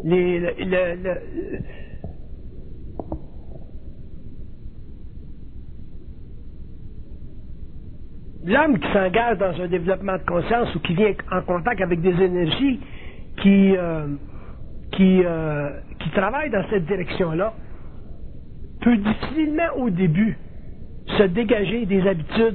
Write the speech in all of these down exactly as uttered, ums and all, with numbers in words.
les, le, le, le, l'homme qui s'engage dans un développement de conscience ou qui vient en contact avec des énergies qui, euh, qui, euh, qui travaillent dans cette direction-là peut difficilement au début se dégager des habitudes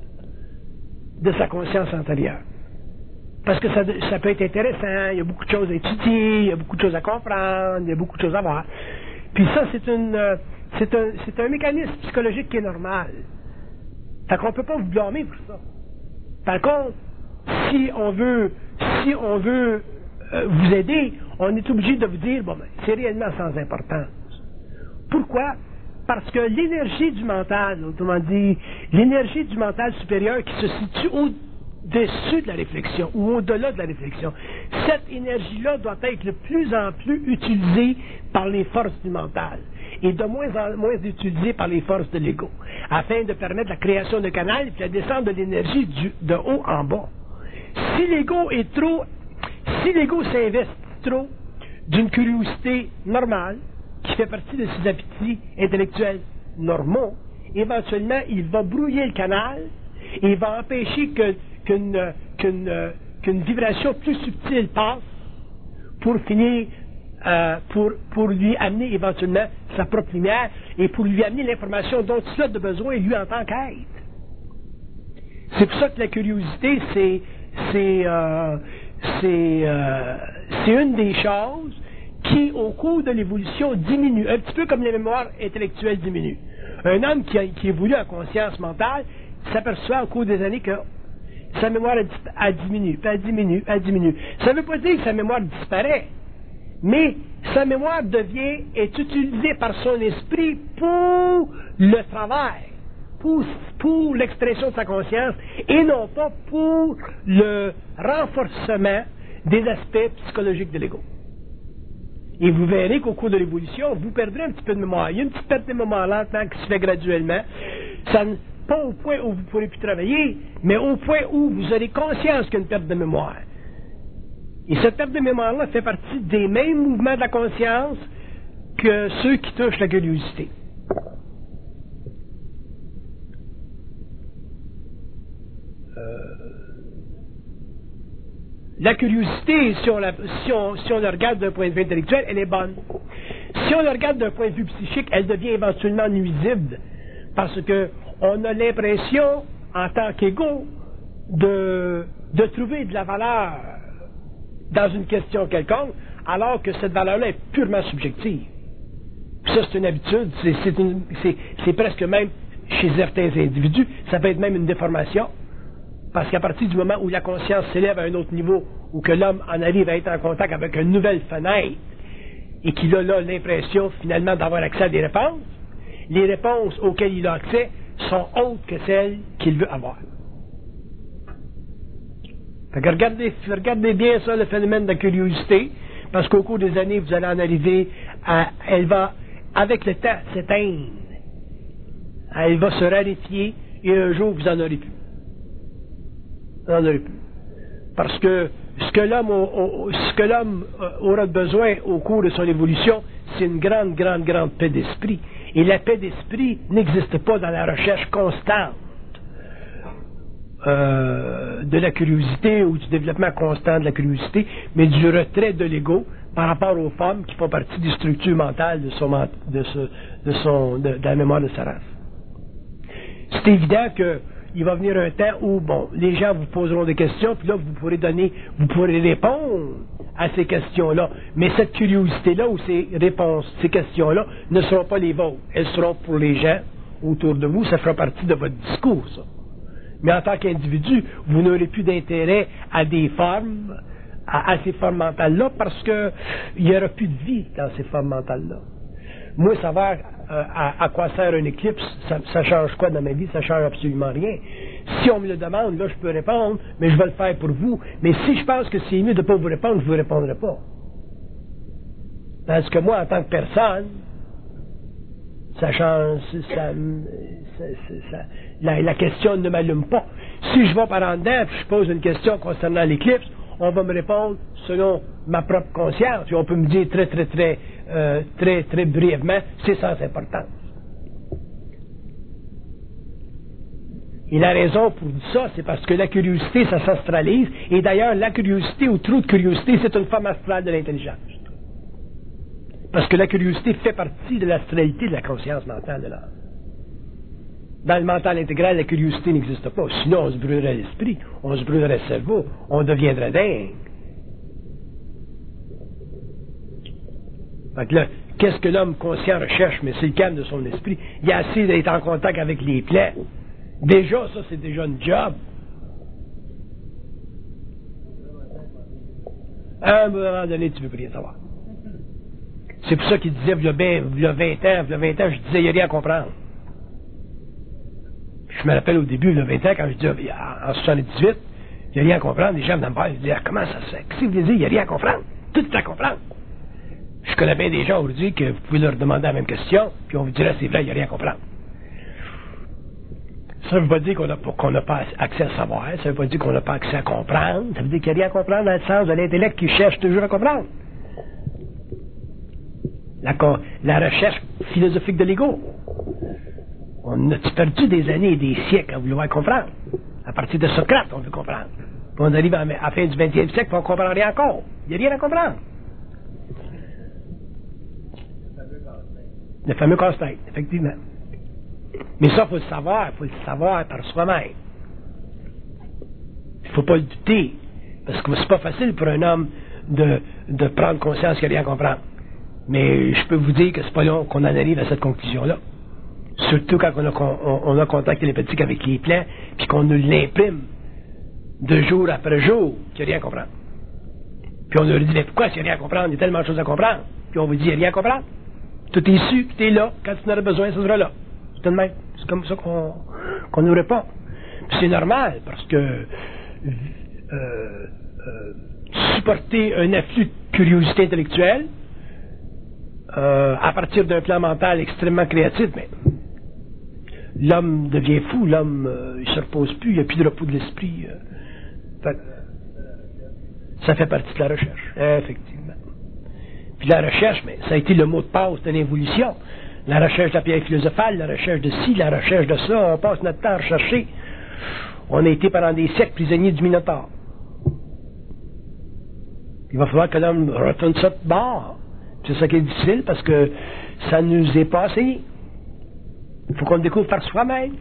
de sa conscience antérieure. Parce que ça, ça peut être intéressant, il y a beaucoup de choses à étudier, il y a beaucoup de choses à comprendre, il y a beaucoup de choses à voir. Puis ça, c'est une, euh, c'est un, c'est un mécanisme psychologique qui est normal. Fait qu'on ne peut pas vous blâmer pour ça. Par contre, si on veut, si on veut euh, vous aider, on est obligé de vous dire, bon, ben, c'est réellement sans importance. Pourquoi? Parce que l'énergie du mental, autrement dit, l'énergie du mental supérieur qui se situe au-dessus de la réflexion ou au-delà de la réflexion, cette énergie-là doit être de plus en plus utilisée par les forces du mental et de moins en moins utilisée par les forces de l'ego, afin de permettre la création de canaux et la descente de l'énergie du, de haut en bas. Si l'ego est trop, si l'ego s'investit trop d'une curiosité normale, qui fait partie de ses appétits intellectuels normaux, éventuellement, il va brouiller le canal et il va empêcher que, qu'une, qu'une, qu'une vibration plus subtile passe pour finir, euh, pour, pour lui amener éventuellement sa propre lumière et pour lui amener l'information dont il a de besoin, lui, en tant qu'être. C'est pour ça que la curiosité, c'est, c'est, euh, c'est, euh, c'est une des choses qui, au cours de l'évolution, diminue, un petit peu comme les mémoires intellectuelles diminuent. Un homme qui, a, qui évolue en conscience mentale s'aperçoit au cours des années que sa mémoire a, a diminué, puis elle diminue, elle diminue. Ça ne veut pas dire que sa mémoire disparaît, mais sa mémoire devient, est utilisée par son esprit pour le travail, pour, pour l'expression de sa conscience, et non pas pour le renforcement des aspects psychologiques de l'ego. Et vous verrez qu'au cours de l'évolution, vous perdrez un petit peu de mémoire. Il y a une petite perte de mémoire lentement qui se fait graduellement. Ça, pas au point où vous ne pourrez plus travailler, mais au point où vous aurez conscience qu'il y a une perte de mémoire. Et cette perte de mémoire-là fait partie des mêmes mouvements de la conscience que ceux qui touchent la curiosité. Euh... La curiosité, si on la, si, on, si on la regarde d'un point de vue intellectuel, elle est bonne. Si on la regarde d'un point de vue psychique, elle devient éventuellement nuisible. Parce que on a l'impression, en tant qu'ego, de, de trouver de la valeur dans une question quelconque, alors que cette valeur-là est purement subjective. Puis ça, c'est une habitude, c'est, c'est, une, c'est, c'est presque même, chez certains individus, ça peut être même une déformation. Parce qu'à partir du moment où la conscience s'élève à un autre niveau, ou que l'homme en arrive à être en contact avec une nouvelle fenêtre, et qu'il a là l'impression finalement d'avoir accès à des réponses, les réponses auxquelles il a accès sont autres que celles qu'il veut avoir. Fait que regardez, regardez bien ça, le phénomène de la curiosité, parce qu'au cours des années, vous allez en arriver à... Elle va, avec le temps, s'éteindre. Elle va se raréfier, et un jour, vous n'en aurez plus. Vous n'en aurez plus. Parce que ce que l'homme, au, au, ce que l'homme aura besoin au cours de son évolution, c'est une grande, grande, grande paix d'esprit. Et la paix d'esprit n'existe pas dans la recherche constante euh, de la curiosité ou du développement constant de la curiosité, mais du retrait de l'ego par rapport aux formes qui font partie des structures mentales de, son, de, ce, de, son, de, de la mémoire de sa race. C'est évident que il va venir un temps où, bon, les gens vous poseront des questions, puis là, vous pourrez donner, vous pourrez répondre à ces questions-là. Mais cette curiosité-là ou ces réponses, ces questions-là, ne seront pas les vôtres. Elles seront pour les gens autour de vous. Ça fera partie de votre discours, ça. Mais en tant qu'individu, vous n'aurez plus d'intérêt à des formes, à, à ces formes mentales-là, parce que il n'y aura plus de vie dans ces formes mentales-là. Moi, savoir euh, à, à quoi sert un éclipse, ça, ça change quoi dans ma vie? Ça change absolument rien. Si on me le demande, là, je peux répondre, mais je vais le faire pour vous. Mais si je pense que c'est mieux de ne pas vous répondre, je ne vous répondrai pas. Parce que moi, en tant que personne, ça change, ça, ça, ça, la, la question ne m'allume pas. Si je vais par en dedans et je pose une question concernant l'éclipse, on va me répondre selon ma propre conscience. Puis on peut me dire très, très, très, euh, très, très brièvement, c'est sans importance. Et la raison pour ça, c'est parce que la curiosité, ça s'astralise. Et d'ailleurs, la curiosité ou trop de curiosité, c'est une forme astrale de l'intelligence. Parce que la curiosité fait partie de l'astralité de la conscience mentale de l'âme. Dans le mental intégral, la curiosité n'existe pas. Sinon, on se brûlerait l'esprit, on se brûlerait le cerveau, on deviendrait dingue. Fait que là, qu'est-ce que l'homme conscient recherche? Mais c'est le calme de son esprit. Il y a assez d'être en contact avec les plaies. Déjà, ça, c'est déjà une job. À un moment donné, tu ne veux plus rien savoir. C'est pour ça qu'il disait, il y a bien, il y a vingt ans, il y a vingt ans, je disais, il n'y a rien à comprendre. Je me rappelle au début, il y a vingt ans, quand je disais, en soixante-dix-huit, il n'y a rien à comprendre, les gens venaient me voir, ils disaient, comment ça se fait? Qu'est-ce que vous voulez dire, il n'y a rien à comprendre? Tout est à comprendre. Je connais bien des gens aujourd'hui que vous pouvez leur demander la même question, puis on vous dirait, c'est vrai, il n'y a rien à comprendre. Ça ne veut pas dire qu'on n'a qu'on pas accès à savoir, ça ne veut pas dire qu'on n'a pas accès à comprendre, ça veut dire qu'il n'y a rien à comprendre dans le sens de l'intellect qui cherche toujours à comprendre. La, la recherche philosophique de l'ego. On a perdu des années et des siècles à vouloir comprendre. À partir de Socrate, on veut comprendre. Puis on arrive à la fin du vingtième siècle, puis on ne comprend rien encore. Il n'y a rien à comprendre. Le fameux casse-tête, effectivement. Mais ça, il faut le savoir, il faut le savoir par soi-même. Il ne faut pas le douter. Parce que c'est pas facile pour un homme de, de prendre conscience qu'il n'y a rien à comprendre. Mais je peux vous dire que c'est pas long qu'on en arrive à cette conclusion-là. Surtout quand on a, on, on a contact télépathique avec les plans, puis qu'on nous l'imprime de jour après jour, qu'il n'y a rien à comprendre. Puis on leur dit, mais pourquoi s'il n'y a rien à comprendre? Il y a tellement de choses à comprendre. Puis on vous dit, il n'y a rien à comprendre. Tout est su, tout est là. Quand tu en auras besoin, ça sera là. C'est tout de même. C'est comme ça qu'on, qu'on nous répond. Puis c'est normal, parce que euh, euh, supporter un afflux de curiosité intellectuelle, Euh, à partir d'un plan mental extrêmement créatif, mais l'homme devient fou, l'homme euh, il ne se repose plus, il n'y a plus de repos de l'esprit. Euh, fait, ça fait partie de la recherche, effectivement. Puis la recherche, mais ça a été le mot de passe de l'évolution. La recherche de la pierre philosophale, la recherche de ci, la recherche de ça, on passe notre temps à rechercher. On a été pendant des siècles prisonniers du Minotaure. Il va falloir que l'homme retourne ça de bord. C'est ça qui est difficile parce que ça nous est passé. Il faut qu'on le découvre par soi-même.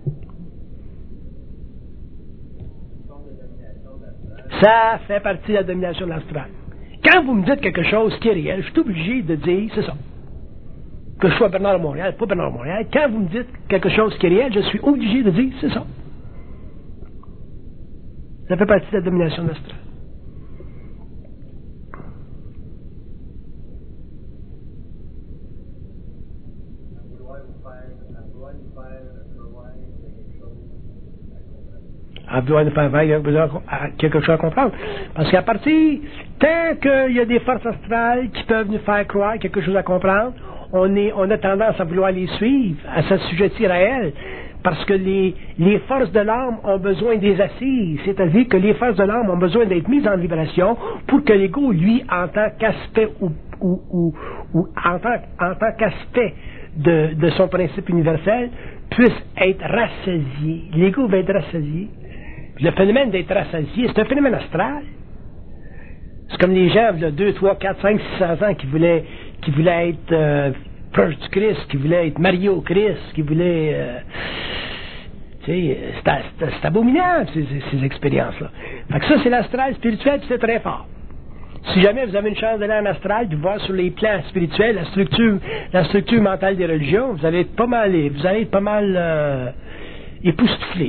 Ça fait partie de la domination de l'astral. Quand vous me dites quelque chose qui est réel, je suis obligé de dire, c'est ça. Que je sois Bernard de Montréal, pas Bernard de Montréal, quand vous me dites quelque chose qui est réel, je suis obligé de dire, c'est ça. Ça fait partie de la domination de l'astral. À vouloir nous faire quelque chose à comprendre. Parce qu'à partir, tant qu'il y a des forces astrales qui peuvent nous faire croire quelque chose à comprendre, on, est, on a tendance à vouloir les suivre, à s'assujettir à elles. Parce que les, les forces de l'âme ont besoin des assises. C'est-à-dire que les forces de l'âme ont besoin d'être mises en vibration pour que l'ego, lui, en tant qu'aspect ou, ou, ou, ou en tant, en tant qu'aspect de, de son principe universel, puisse être rassasié. L'ego va être rassasié. Puis le phénomène d'être rassasié, c'est un phénomène astral. C'est comme les gens, il y a deux, trois, quatre, cinq, six cents ans qui voulaient, qui voulaient être euh, proches du Christ, qui voulaient être mariés au Christ, qui voulaient... Euh, tu sais, c'est, c'est abominable, ces, ces, ces expériences-là. Fait que ça, c'est l'astral spirituel, puis c'est très fort. Si jamais vous avez une chance d'aller en astral, de voir sur les plans spirituels la structure, la structure mentale des religions, vous allez être pas mal, vous allez être pas mal euh, époustouflé.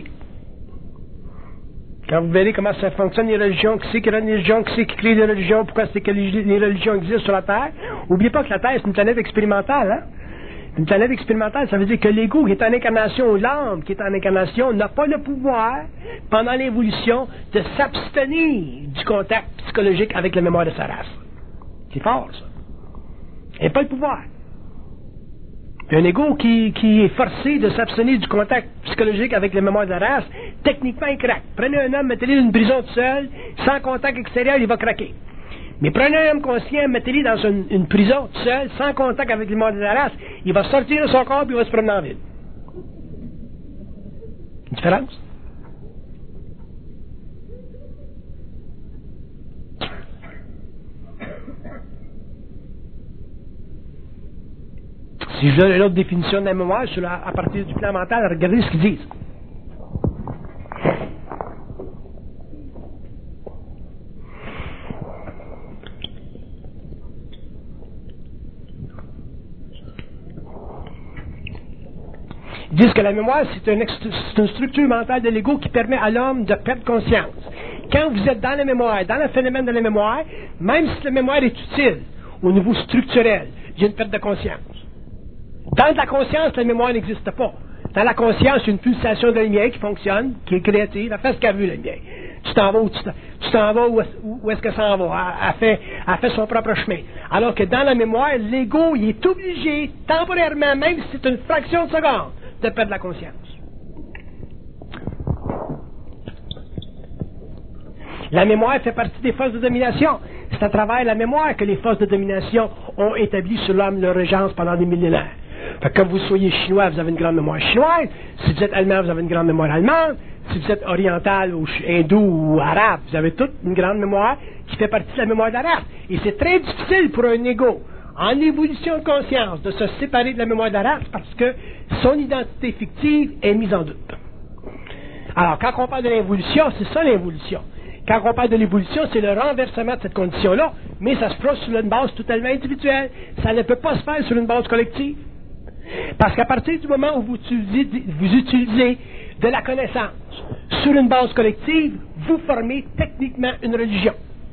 Quand vous verrez comment ça fonctionne les religions, qui c'est qui rend les religions, qui c'est qui crée les religions, pourquoi c'est que les, les religions existent sur la Terre, n'oubliez pas que la Terre c'est une planète expérimentale, hein? Une planète expérimentale, ça veut dire que l'ego qui est en incarnation, ou l'âme qui est en incarnation, n'a pas le pouvoir, pendant l'évolution, de s'abstenir du contact psychologique avec la mémoire de sa race. C'est fort, ça. Il n'a pas le pouvoir. Puis un ego qui, qui est forcé de s'abstenir du contact psychologique avec la mémoire de la race, Techniquement, il craque. Prenez un homme, mettez-le dans une prison tout seul, sans contact extérieur, il va craquer. Mais prenez un homme conscient, mettez-le dans une, une prison tout seul, sans contact avec les morts de la race, il va sortir de son corps et il va se promener en ville. Une différence? Si je donne une autre définition de la mémoire sur la, à partir du plan mental, regardez ce qu'ils disent. Ils disent que la mémoire, c'est une, c'est une structure mentale de l'ego qui permet à l'homme de perdre conscience. Quand vous êtes dans la mémoire, dans le phénomène de la mémoire, même si la mémoire est utile au niveau structurel, il y a une perte de conscience. Dans la conscience, la mémoire n'existe pas. Dans la conscience, il y a une pulsation de lumière qui fonctionne, qui est créative, elle fait ce qu'elle veut, la lumière. Tu t'en vas où tu t'en, tu t'en vas où, où est-ce que ça en va? Elle, elle, fait, elle fait son propre chemin. Alors que dans la mémoire, l'ego, il est obligé, temporairement, même si c'est une fraction de seconde, de perdre la conscience. La mémoire fait partie des forces de domination. C'est à travers la mémoire que les forces de domination ont établi sur l'homme leur régence pendant des millénaires. Fait que comme vous soyez chinois, vous avez une grande mémoire chinoise. Si vous êtes allemand, vous avez une grande mémoire allemande. Si vous êtes oriental ou hindou ou arabe, vous avez toute une grande mémoire qui fait partie de la mémoire de la race. Et c'est très difficile pour un ego, en évolution de conscience, de se séparer de la mémoire de la race parce que son identité fictive est mise en doute. Alors, quand on parle de l'évolution, c'est ça l'évolution. Quand on parle de l'évolution, c'est le renversement de cette condition-là, mais ça se passe sur une base totalement individuelle. Ça ne peut pas se faire sur une base collective. Parce qu'à partir du moment où vous utilisez, vous utilisez de la connaissance sur une base collective, vous formez techniquement une religion.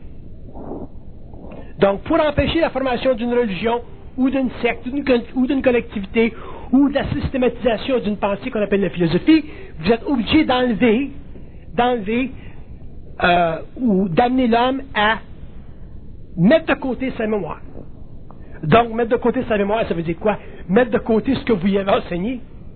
Donc, pour empêcher la formation d'une religion, ou d'une secte, ou d'une collectivité, ou de la systématisation d'une pensée qu'on appelle la philosophie, vous êtes obligé d'enlever, d'enlever, euh, ou d'amener l'homme à mettre de côté sa mémoire. Donc, mettre de côté sa mémoire, ça veut dire quoi? Mettre de côté ce que vous y avez enseigné.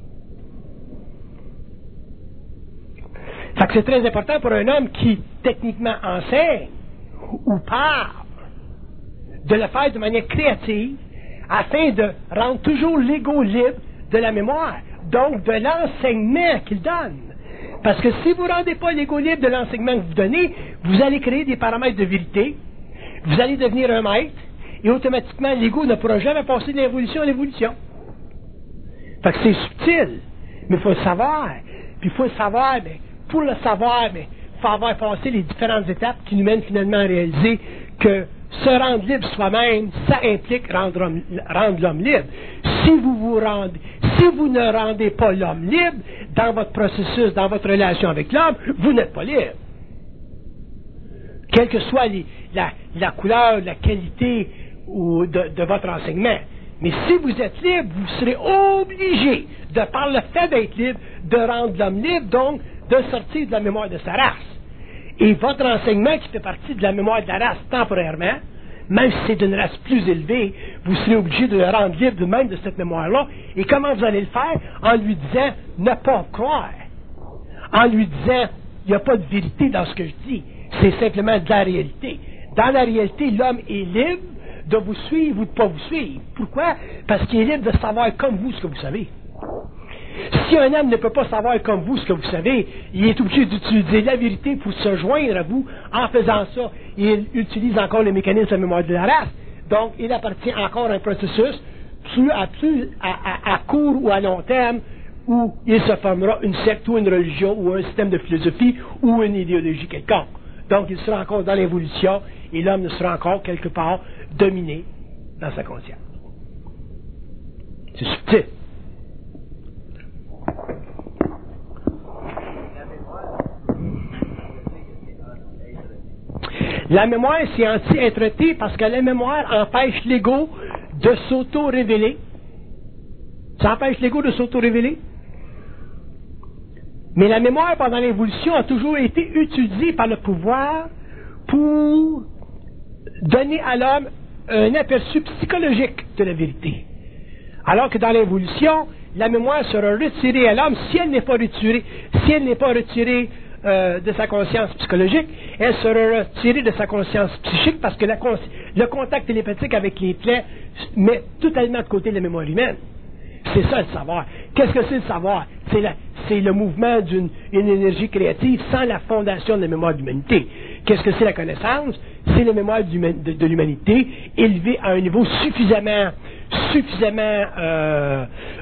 Fait que c'est très important pour un homme qui, techniquement, enseigne ou parle, de le faire de manière créative, afin de rendre toujours l'ego libre de la mémoire, donc de l'enseignement qu'il donne. Parce que si vous ne rendez pas l'ego libre de l'enseignement que vous donnez, vous allez créer des paramètres de vérité, vous allez devenir un maître, et automatiquement, l'ego ne pourra jamais passer de l'évolution à l'évolution. Fait que c'est subtil, mais il faut le savoir. Puis il faut le savoir, mais pour le savoir, mais il faut avoir passé les différentes étapes qui nous mènent finalement à réaliser que se rendre libre soi-même, ça implique rendre, homme, rendre l'homme libre. Si vous vous rendez, si vous ne rendez pas l'homme libre dans votre processus, dans votre relation avec l'homme, vous n'êtes pas libre. Quelle que soit les, la, la couleur, la qualité ou de, de votre enseignement. Mais si vous êtes libre, vous serez obligé, de par le fait d'être libre, de rendre l'homme libre, donc de sortir de la mémoire de sa race. Et votre enseignement qui fait partie de la mémoire de la race temporairement, même si c'est d'une race plus élevée, vous serez obligé de le rendre libre de même de cette mémoire-là. Et comment vous allez le faire? En lui disant ne pas croire. En lui disant il n'y a pas de vérité dans ce que je dis. C'est simplement de la réalité. Dans la réalité, l'homme est libre de vous suivre ou de ne pas vous suivre. Pourquoi? Parce qu'il est libre de savoir comme vous ce que vous savez. Si un homme ne peut pas savoir comme vous ce que vous savez, il est obligé d'utiliser la vérité pour se joindre à vous. En faisant ça, il utilise encore le mécanisme de la mémoire de la race. Donc, il appartient encore à un processus plus à, plus à, à, à court ou à long terme où il se formera une secte ou une religion ou un système de philosophie ou une idéologie quelconque. Donc, il sera encore dans l'évolution et l'homme ne sera encore quelque part dominé dans sa conscience. C'est subtil. La mémoire, c'est anti-être-té parce que la mémoire empêche l'ego de s'auto-révéler. Ça empêche l'ego de s'auto-révéler. Mais la mémoire, pendant l'évolution, a toujours été utilisée par le pouvoir pour donner à l'homme un aperçu psychologique de la vérité. Alors que dans l'évolution, la mémoire sera retirée à l'homme si elle n'est pas retirée, si elle n'est pas retirée euh, de sa conscience psychologique, elle sera retirée de sa conscience psychique parce que la cons le contact télépathique avec les plaies met totalement de côté la mémoire humaine. C'est ça le savoir. Qu'est-ce que c'est le savoir? C'est la, c'est le mouvement d'une une énergie créative sans la fondation de la mémoire d'humanité. Qu'est-ce que c'est la connaissance? C'est la mémoire de, de l'humanité élevée à un niveau suffisamment, suffisamment euh,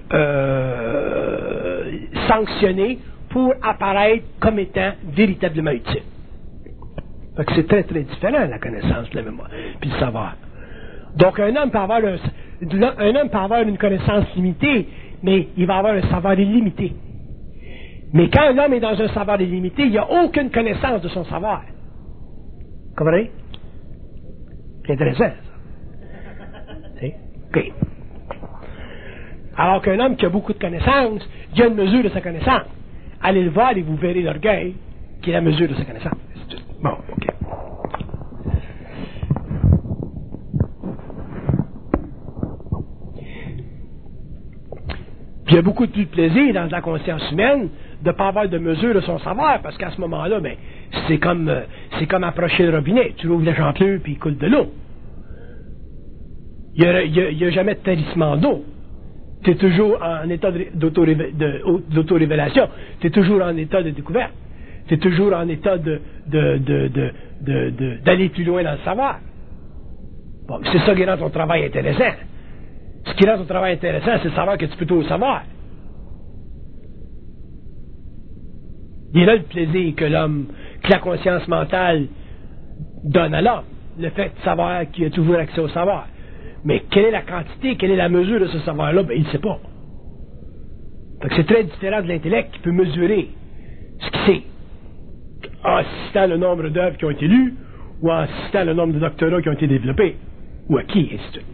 euh, sanctionné pour apparaître comme étant véritablement utile. Donc c'est très très différent la connaissance de la mémoire puis le savoir. Donc un homme peut avoir un, un homme peut avoir une connaissance limitée, mais il va avoir un savoir illimité. Mais quand un homme est dans un savoir illimité, il n'y a aucune connaissance de son savoir. Comprenez? C'est intéressant, ça. OK. Alors qu'un homme qui a beaucoup de connaissances, il y a une mesure de sa connaissance. Allez le voir et vous verrez l'orgueil qui est la mesure de sa connaissance. Bon, OK. Puis il y a beaucoup de plaisir dans la conscience humaine de ne pas avoir de mesure de son savoir, parce qu'à ce moment-là, ben, c'est comme, euh, c'est comme approcher le robinet. Tu ouvres le champleux puis il coule de l'eau. Il n'y a, a, a jamais de tarissement d'eau. Tu es toujours en état d'autorévélation. Tu es toujours en état de découverte. Tu es toujours en état de, de, de, de, de, de, d'aller plus loin dans le savoir. Bon, c'est ça qui rend ton travail intéressant. Ce qui rend ton travail intéressant, c'est de savoir que tu peux tout savoir. Il est là le plaisir que l'homme, que la conscience mentale donne à l'homme. Le fait de savoir qu'il a toujours accès au savoir. Mais quelle est la quantité, quelle est la mesure de ce savoir-là? Ben, il ne sait pas. Donc c'est très différent de l'intellect qui peut mesurer ce qu'il sait en citant le nombre d'œuvres qui ont été lues ou en citant le nombre de doctorats qui ont été développés ou acquis, et ainsi de suite.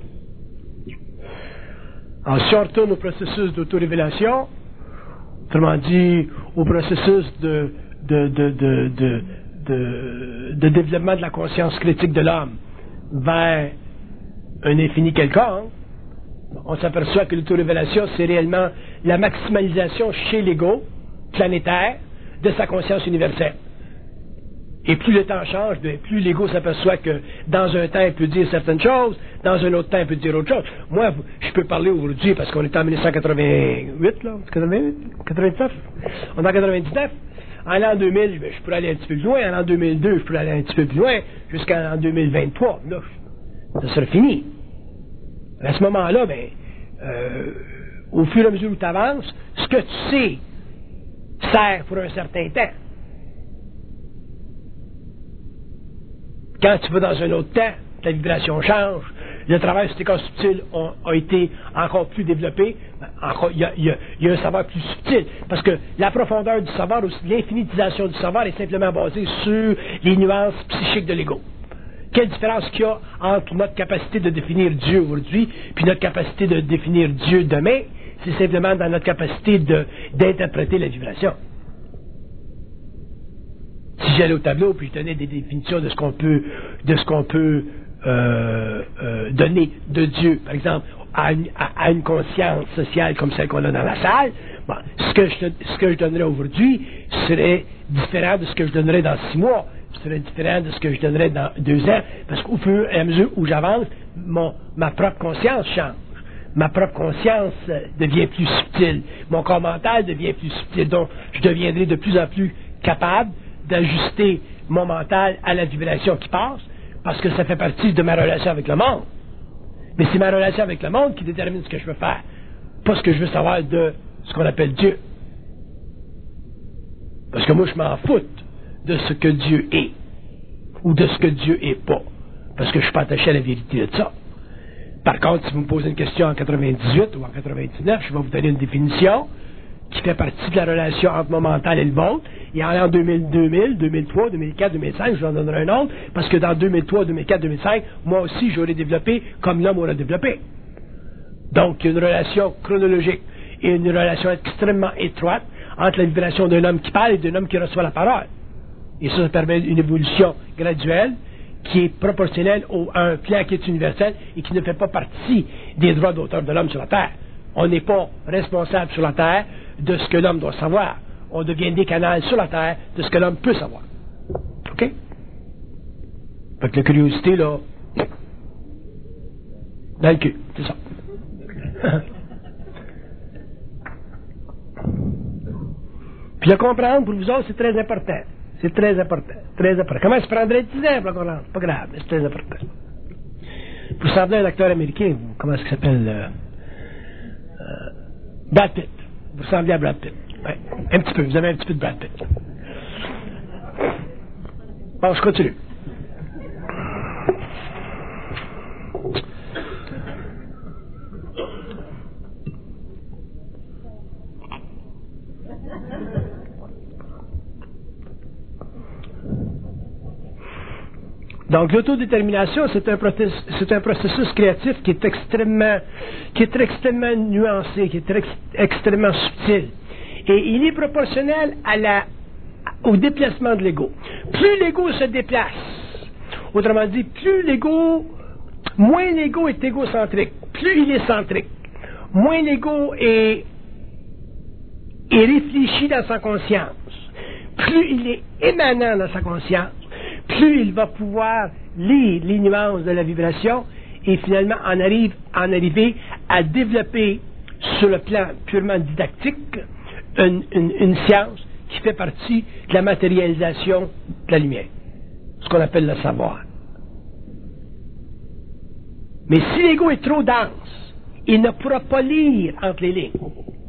Alors, si on retourne au processus d'autorévélation, autrement dit, au processus de, de, de, de, de, de, de développement de la conscience critique de l'homme vers un infini quelconque, on s'aperçoit que l'autorévélation, c'est réellement la maximalisation chez l'ego planétaire de sa conscience universelle. Et plus le temps change, bien, plus l'ego s'aperçoit que dans un temps, il peut dire certaines choses, dans un autre temps, il peut dire autre chose. Moi, je peux parler aujourd'hui parce qu'on est en mille neuf cent quatre-vingt-huit, là, quatre-vingt-huit, quatre-vingt-dix-neuf, on est en quatre-vingt-dix-neuf. En l'an deux mille, je pourrais aller un petit peu plus loin. En l'an deux mille deux, je pourrais aller un petit peu plus loin, jusqu'en deux mille vingt-trois. Là, ça sera fini. À ce moment-là, ben, euh, au fur et à mesure où tu avances, ce que tu sais sert pour un certain temps. Quand tu vas dans un autre temps, la vibration change, le travail sur tes corps subtils a, a été encore plus développé, il y, y, y a un savoir plus subtil, parce que la profondeur du savoir, aussi l'infinitisation du savoir est simplement basée sur les nuances psychiques de l'ego. Quelle différence qu'il y a entre notre capacité de définir Dieu aujourd'hui puis notre capacité de définir Dieu demain? C'est simplement dans notre capacité de, d'interpréter la vibration. Si j'allais au tableau puis je donnais des définitions de ce qu'on peut, de ce qu'on peut euh, euh, donner de Dieu, par exemple, à une, à, à une conscience sociale comme celle qu'on a dans la salle, bon, ce que je, ce que je donnerais aujourd'hui serait différent de ce que je donnerais dans six mois. Ce serait différent de ce que je donnerais dans deux ans, parce qu'au fur et à mesure où j'avance, mon, ma propre conscience change. Ma propre conscience devient plus subtile. Mon corps mental devient plus subtil. Donc, je deviendrai de plus en plus capable d'ajuster mon mental à la vibration qui passe, parce que ça fait partie de ma relation avec le monde. Mais c'est ma relation avec le monde qui détermine ce que je veux faire, pas ce que je veux savoir de ce qu'on appelle Dieu. Parce que moi, je m'en fous de ce que Dieu est, ou de ce que Dieu est pas, parce que je suis pas attaché à la vérité de ça. Par contre, si vous me posez une question en quatre-vingt-dix-huit ou en quatre-vingt-dix-neuf, je vais vous donner une définition qui fait partie de la relation entre mon mental et le vôtre, et en l'an deux mille, deux mille, deux mille trois, deux mille quatre, deux mille cinq, je vous en donnerai un autre, parce que dans deux mille trois, deux mille quatre, deux mille cinq, moi aussi, j'aurais développé comme l'homme aura développé. Donc, il y a une relation chronologique et une relation extrêmement étroite entre la vibration d'un homme qui parle et d'un homme qui reçoit la parole. Et ça, ça permet une évolution graduelle qui est proportionnelle au, à un plan qui est universel et qui ne fait pas partie des droits d'auteur de l'homme sur la Terre. On n'est pas responsable sur la Terre de ce que l'homme doit savoir. On devient des canaux sur la Terre de ce que l'homme peut savoir. OK? Fait que la curiosité, là, dans le cul, c'est ça. Puis à comprendre, pour vous autres, c'est très important. C'est très important. Très important. Comment ça prendrait dix ans pour comprendre? Pas grave, mais c'est très important. Vous semblez un acteur américain, vous, comment est-ce qu'il s'appelle? Euh, euh, Brad Pitt. Vous ressemblez à Brad Pitt. Ouais. Un petit peu, vous avez un petit peu de Brad Pitt. Bon, je continue. Donc, l'autodétermination, c'est un, c'est un processus créatif qui est extrêmement, qui est extrêmement nuancé, qui est ex, extrêmement subtil. Et il est proportionnel à la, au déplacement de l'ego. Plus l'ego se déplace, autrement dit, plus l'ego, moins l'ego est égocentrique, plus il est centrique, moins l'ego est, est réfléchi dans sa conscience, plus il est émanant dans sa conscience, plus il va pouvoir lire les nuances de la vibration et finalement en, arrive, en arriver à développer sur le plan purement didactique une, une, une science qui fait partie de la matérialisation de la lumière, ce qu'on appelle le savoir. Mais si l'ego est trop dense, il ne pourra pas lire entre les lignes.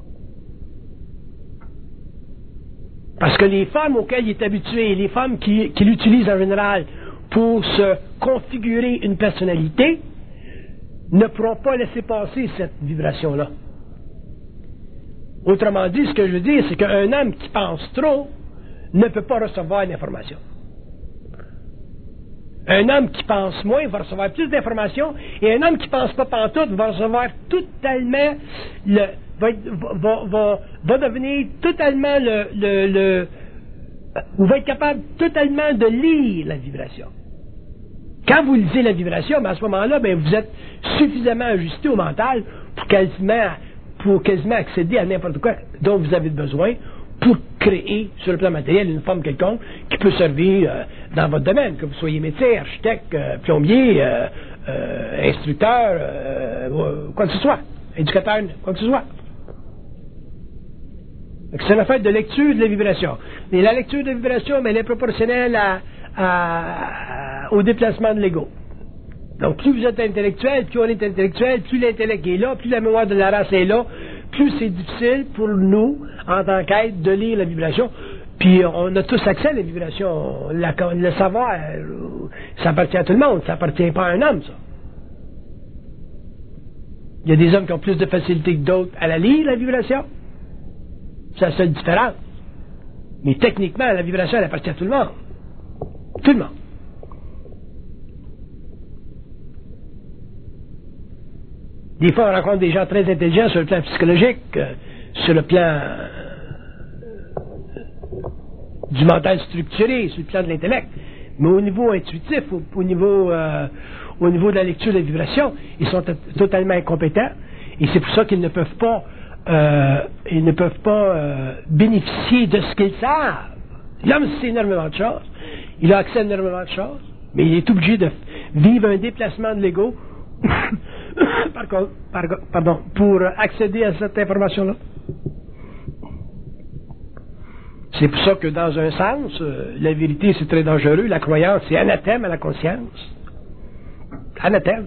Parce que les formes auxquelles il est habitué, les formes qu'il qu'il utilise en général pour se configurer une personnalité, ne pourront pas laisser passer cette vibration-là. Autrement dit, ce que je veux dire, c'est qu'un homme qui pense trop ne peut pas recevoir l'information. Un homme qui pense moins va recevoir plus d'informations, et un homme qui pense pas pantoute va recevoir totalement le... Va, va, va, va devenir totalement le, le, le ou va être capable totalement de lire la vibration. Quand vous lisez la vibration, ben à ce moment-là, ben vous êtes suffisamment ajusté au mental pour quasiment, pour quasiment accéder à n'importe quoi dont vous avez besoin pour créer sur le plan matériel une forme quelconque qui peut servir euh, dans votre domaine, que vous soyez médecin, architecte, euh, plombier, euh, euh, instructeur, euh, quoi que ce soit, éducateur, quoi que ce soit. C'est une affaire de lecture de la vibration. Et la lecture de la vibration, mais elle est proportionnelle à, à, à, au déplacement de l'ego. Donc, plus vous êtes intellectuel, plus on est intellectuel, plus l'intellect est là, plus la mémoire de la race est là, plus c'est difficile pour nous, en tant qu'être, de lire la vibration. Puis, on a tous accès à la vibration. La, le savoir, ça appartient à tout le monde. Ça appartient pas à un homme, ça. Il y a des hommes qui ont plus de facilité que d'autres à la lire, la vibration. C'est la seule différence. Mais techniquement, la vibration, elle appartient à tout le monde. Tout le monde. Des fois, on rencontre des gens très intelligents sur le plan psychologique, euh, sur le plan euh, du mental structuré, sur le plan de l'intellect. Mais au niveau intuitif, au, au niveau euh, au niveau de la lecture des vibrations, ils sont t- totalement incompétents. Et c'est pour ça qu'ils ne peuvent pas Euh, ils ne peuvent pas euh, bénéficier de ce qu'ils savent. L'homme sait énormément de choses, il a accès à énormément de choses, mais il est obligé de vivre un déplacement de l'ego par, par, pardon, pour accéder à cette information-là. C'est pour ça que dans un sens, euh, la vérité c'est très dangereux, la croyance c'est anathème à la conscience. Anathème.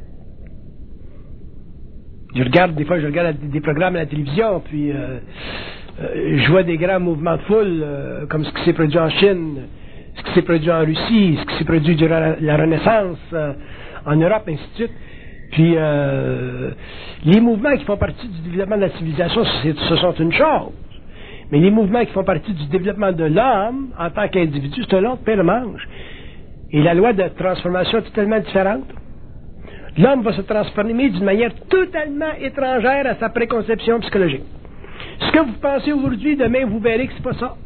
Je regarde, des fois, je regarde des programmes à la télévision, puis euh, euh, je vois des grands mouvements de foule, euh, comme ce qui s'est produit en Chine, ce qui s'est produit en Russie, ce qui s'est produit durant la, la Renaissance, euh, en Europe, ainsi de suite. Puis, euh, les mouvements qui font partie du développement de la civilisation, ce sont une chose. Mais les mouvements qui font partie du développement de l'homme, en tant qu'individu, c'est un autre pain de manche. Et la loi de transformation est totalement différente. L'homme va se transformer d'une manière totalement étrangère à sa préconception psychologique. Ce que vous pensez aujourd'hui, demain, vous verrez que c'est pas ça.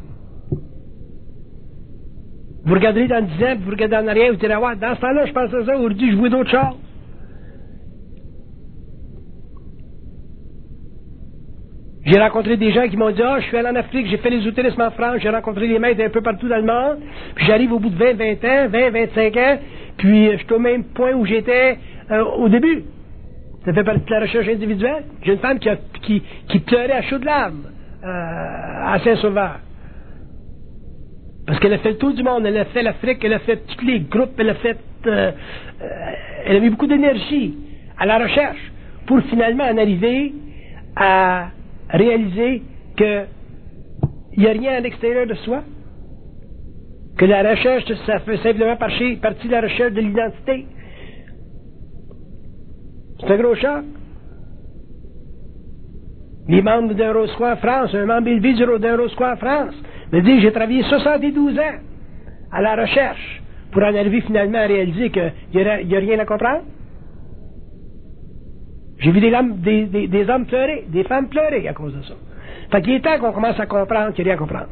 Vous regarderez dans dix ans, vous regardez en arrière, vous direz, ouais, dans ce temps-là, je pensais à ça, aujourd'hui, je vois d'autres choses. J'ai rencontré des gens qui m'ont dit « Ah, oh, je suis allé en Afrique, j'ai fait l'ésotérisme en France, j'ai rencontré des maîtres un peu partout dans le monde, puis j'arrive au bout de vingt, vingt ans, vingt, vingt-cinq ans, puis je suis au même point où j'étais euh, au début. » Ça fait partie de la recherche individuelle. J'ai une femme qui, a, qui, qui pleurait à chaudes larmes euh, à Saint-Sauveur. Parce qu'elle a fait le tour du monde, elle a fait l'Afrique, elle a fait tous les groupes, elle a fait... Euh, euh, elle a mis beaucoup d'énergie à la recherche pour finalement en arriver à réaliser que il n'y a rien à l'extérieur de soi, que la recherche, ça fait simplement partie, partie de la recherche de l'identité. C'est un gros choc. Les membres d'un Rose-Croix en France, un membre élevé d'un Rose-Croix en France, me dit j'ai travaillé soixante-douze ans à la recherche pour en arriver finalement à réaliser qu'il n'y a, a rien à comprendre. J'ai vu des, lames, des, des, des hommes pleurer, des femmes pleurer à cause de ça. Fait qu'il est temps qu'on commence à comprendre qu'il n'y a rien à comprendre.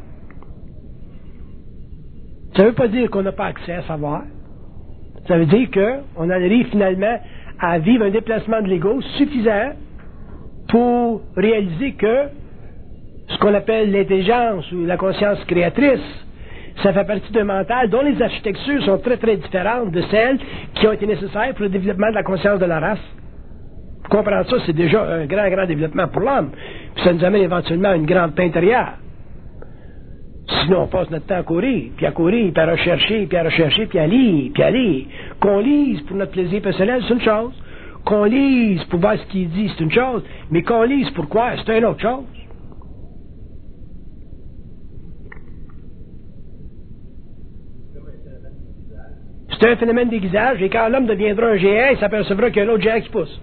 Ça ne veut pas dire qu'on n'a pas accès à savoir. Ça veut dire qu'on en arrive finalement à vivre un déplacement de l'ego suffisant pour réaliser que ce qu'on appelle l'intelligence ou la conscience créatrice, ça fait partie d'un mental dont les architectures sont très très différentes de celles qui ont été nécessaires pour le développement de la conscience de la race. Comprendre ça, c'est déjà un grand, grand développement pour l'homme. Puis ça nous amène éventuellement à une grande paix intérieure. Sinon, on passe notre temps à courir, puis à courir, puis à rechercher, puis à rechercher, puis à lire, puis à lire. Qu'on lise pour notre plaisir personnel, c'est une chose. Qu'on lise pour voir ce qu'il dit, c'est une chose. Mais qu'on lise pour quoi, c'est une autre chose. C'est un phénomène d'aiguisage, et quand l'homme deviendra un géant, il s'apercevra qu'il y a un autre géant qui pousse.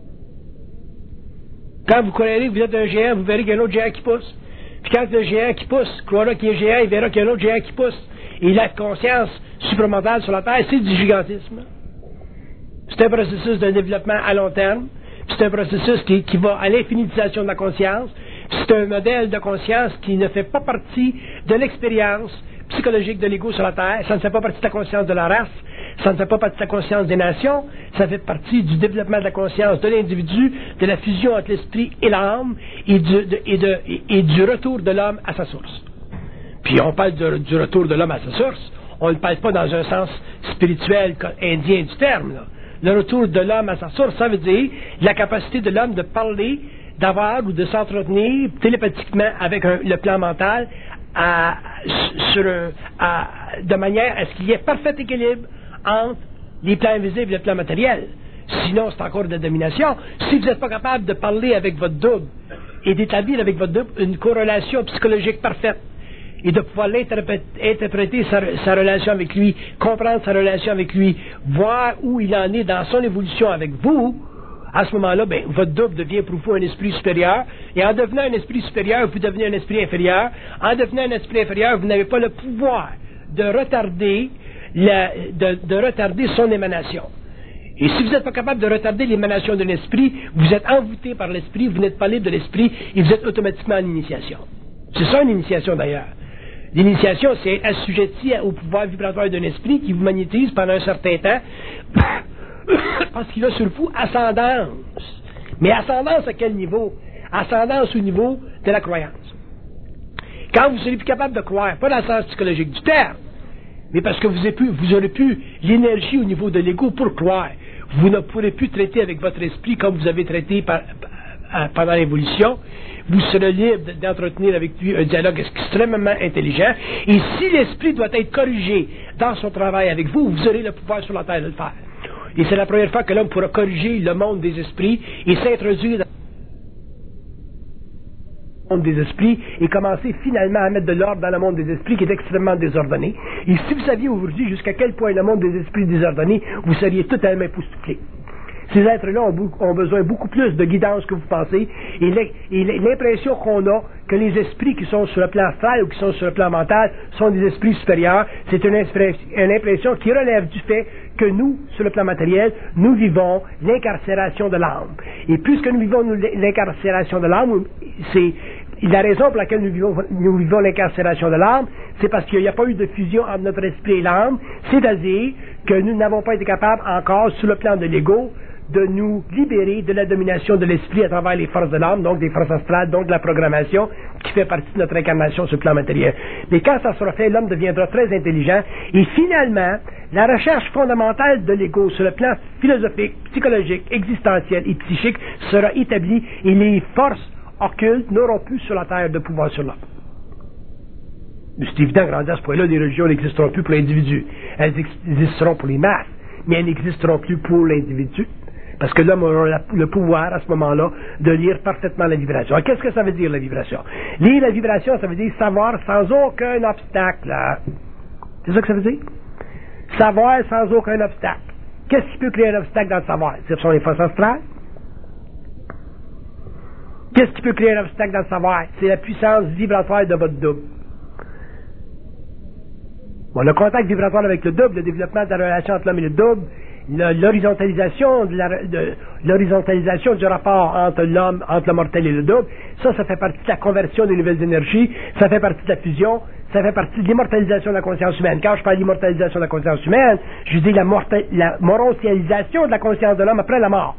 Quand vous croirez que vous êtes un géant, vous verrez qu'il y a un autre géant qui pousse. Puis quand le géant qui pousse croira qu'il est géant, il verra qu'il y a un autre géant qui pousse. Et la conscience supramentale sur la Terre, c'est du gigantisme. C'est un processus de développement à long terme. C'est un processus qui, qui va à l'infinitisation de la conscience. C'est un modèle de conscience qui ne fait pas partie de l'expérience psychologique de l'ego sur la Terre. Ça ne fait pas partie de la conscience de la race. Ça ne fait pas partie de la conscience des nations. Ça fait partie du développement de la conscience de l'individu, de la fusion entre l'esprit et l'âme, et du, de, et, de, et, et du retour de l'homme à sa source. Puis on parle de, du retour de l'homme à sa source. On ne parle pas dans un sens spirituel indien du terme, là. Le retour de l'homme à sa source, ça veut dire la capacité de l'homme de parler, d'avoir ou de s'entretenir télépathiquement avec un, le plan mental à, sur, à, de manière à ce qu'il y ait parfait équilibre entre les plans invisibles et le plan matériel. Sinon, c'est encore de la domination. Si vous n'êtes pas capable de parler avec votre double et d'établir avec votre double une corrélation psychologique parfaite, et de pouvoir interpréter sa, sa relation avec lui, comprendre sa relation avec lui, voir où il en est dans son évolution avec vous, à ce moment-là, ben, votre double devient pour vous un esprit supérieur, et en devenant un esprit supérieur, vous devenez un esprit inférieur. En devenant un esprit inférieur, vous n'avez pas le pouvoir de retarder, la, de, de retarder son émanation. Et si vous n'êtes pas capable de retarder l'émanation d'un esprit, vous êtes envoûté par l'esprit, vous n'êtes pas libre de l'esprit, et vous êtes automatiquement en initiation. C'est ça une initiation d'ailleurs. L'initiation, c'est être assujetti au pouvoir vibratoire d'un esprit qui vous magnétise pendant un certain temps parce qu'il a sur vous ascendance. Mais ascendance à quel niveau? Ascendance au niveau de la croyance. Quand vous serez plus capable de croire, pas dans le sens psychologique du terme, mais parce que vous aurez pu, vous aurez pu l'énergie au niveau de l'ego pour croire, vous ne pourrez plus traiter avec votre esprit comme vous avez traité par, par, pendant l'évolution. Vous serez libre d'entretenir avec lui un dialogue extrêmement intelligent. Et si l'esprit doit être corrigé dans son travail avec vous, vous aurez le pouvoir sur la terre de le faire. Et c'est la première fois que l'homme pourra corriger le monde des esprits et s'introduire dans le monde des esprits et commencer finalement à mettre de l'ordre dans le monde des esprits qui est extrêmement désordonné. Et si vous saviez aujourd'hui jusqu'à quel point le monde des esprits est désordonné, vous seriez totalement époustouflé. Ces êtres-là ont, ont besoin beaucoup plus de guidance que vous pensez. Et l'impression qu'on a que les esprits qui sont sur le plan astral ou qui sont sur le plan mental sont des esprits supérieurs, c'est une, une impression qui relève du fait que nous, sur le plan matériel, nous vivons l'incarcération de l'âme. Et puisque nous vivons l'incarcération de l'âme, c'est la raison pour laquelle nous vivons, nous vivons l'incarcération de l'âme, c'est parce qu'il n'y a pas eu de fusion entre notre esprit et l'âme, c'est-à-dire que nous n'avons pas été capables encore, sur le plan de l'ego, de nous libérer de la domination de l'esprit à travers les forces de l'âme, donc des forces astrales, donc de la programmation, qui fait partie de notre incarnation sur le plan matériel. Mais quand ça sera fait, l'homme deviendra très intelligent, et finalement, la recherche fondamentale de l'ego sur le plan philosophique, psychologique, existentiel et psychique sera établie, et les forces occultes n'auront plus sur la terre de pouvoir sur l'homme. C'est évident que rendu à ce point-là, les religions n'existeront plus pour l'individu. Elles existeront pour les masses, mais elles n'existeront plus pour l'individu. Parce que l'homme aura la, le pouvoir, à ce moment-là, de lire parfaitement la vibration. Alors, qu'est-ce que ça veut dire, la vibration? Lire la vibration, ça veut dire savoir sans aucun obstacle. C'est ça que ça veut dire? Savoir sans aucun obstacle. Qu'est-ce qui peut créer un obstacle dans le savoir? Ce sont les forces astrales. Qu'est-ce qui peut créer un obstacle dans le savoir? C'est la puissance vibratoire de votre double. Bon, le contact vibratoire avec le double, le développement de la relation entre l'homme et le double, l'horizontalisation de la, de, l'horizontalisation du rapport entre l'homme, entre le mortel et le double, ça, ça fait partie de la conversion des nouvelles énergies, ça fait partie de la fusion, ça fait partie de l'immortalisation de la conscience humaine. Quand je parle d'immortalisation de la conscience humaine, je dis la, mortel, la moroncialisation de la conscience de l'homme après la mort.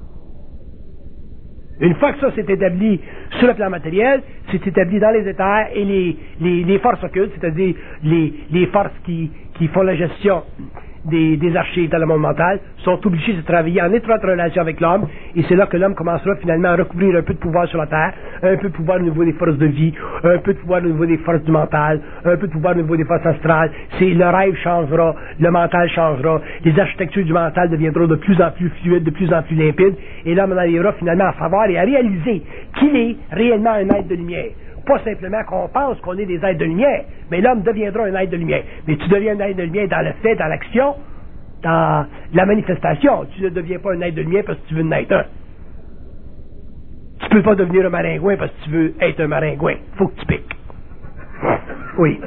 Une fois que ça s'est établi sur le plan matériel, c'est établi dans les éthers et les, les, les forces occultes, c'est-à-dire les, les forces qui, qui font la gestion des, des archives dans le monde mental, sont obligées de travailler en étroite relation avec l'homme, et c'est là que l'homme commencera finalement à recouvrir un peu de pouvoir sur la terre, un peu de pouvoir au niveau des forces de vie, un peu de pouvoir au niveau des forces du mental, un peu de pouvoir au niveau des forces astrales. C'est, le rêve changera, le mental changera, les architectures du mental deviendront de plus en plus fluides, de plus en plus limpides, et l'homme en arrivera finalement à savoir et à réaliser qu'il est réellement un être de lumière. Pas simplement qu'on pense qu'on est des êtres de lumière, mais l'homme deviendra un être de lumière. Mais tu deviens un être de lumière dans le fait, dans l'action, dans la manifestation. Tu ne deviens pas un être de lumière parce que tu veux en être un. Tu peux pas devenir un maringouin parce que tu veux être un maringouin. Faut que tu piques. Oui.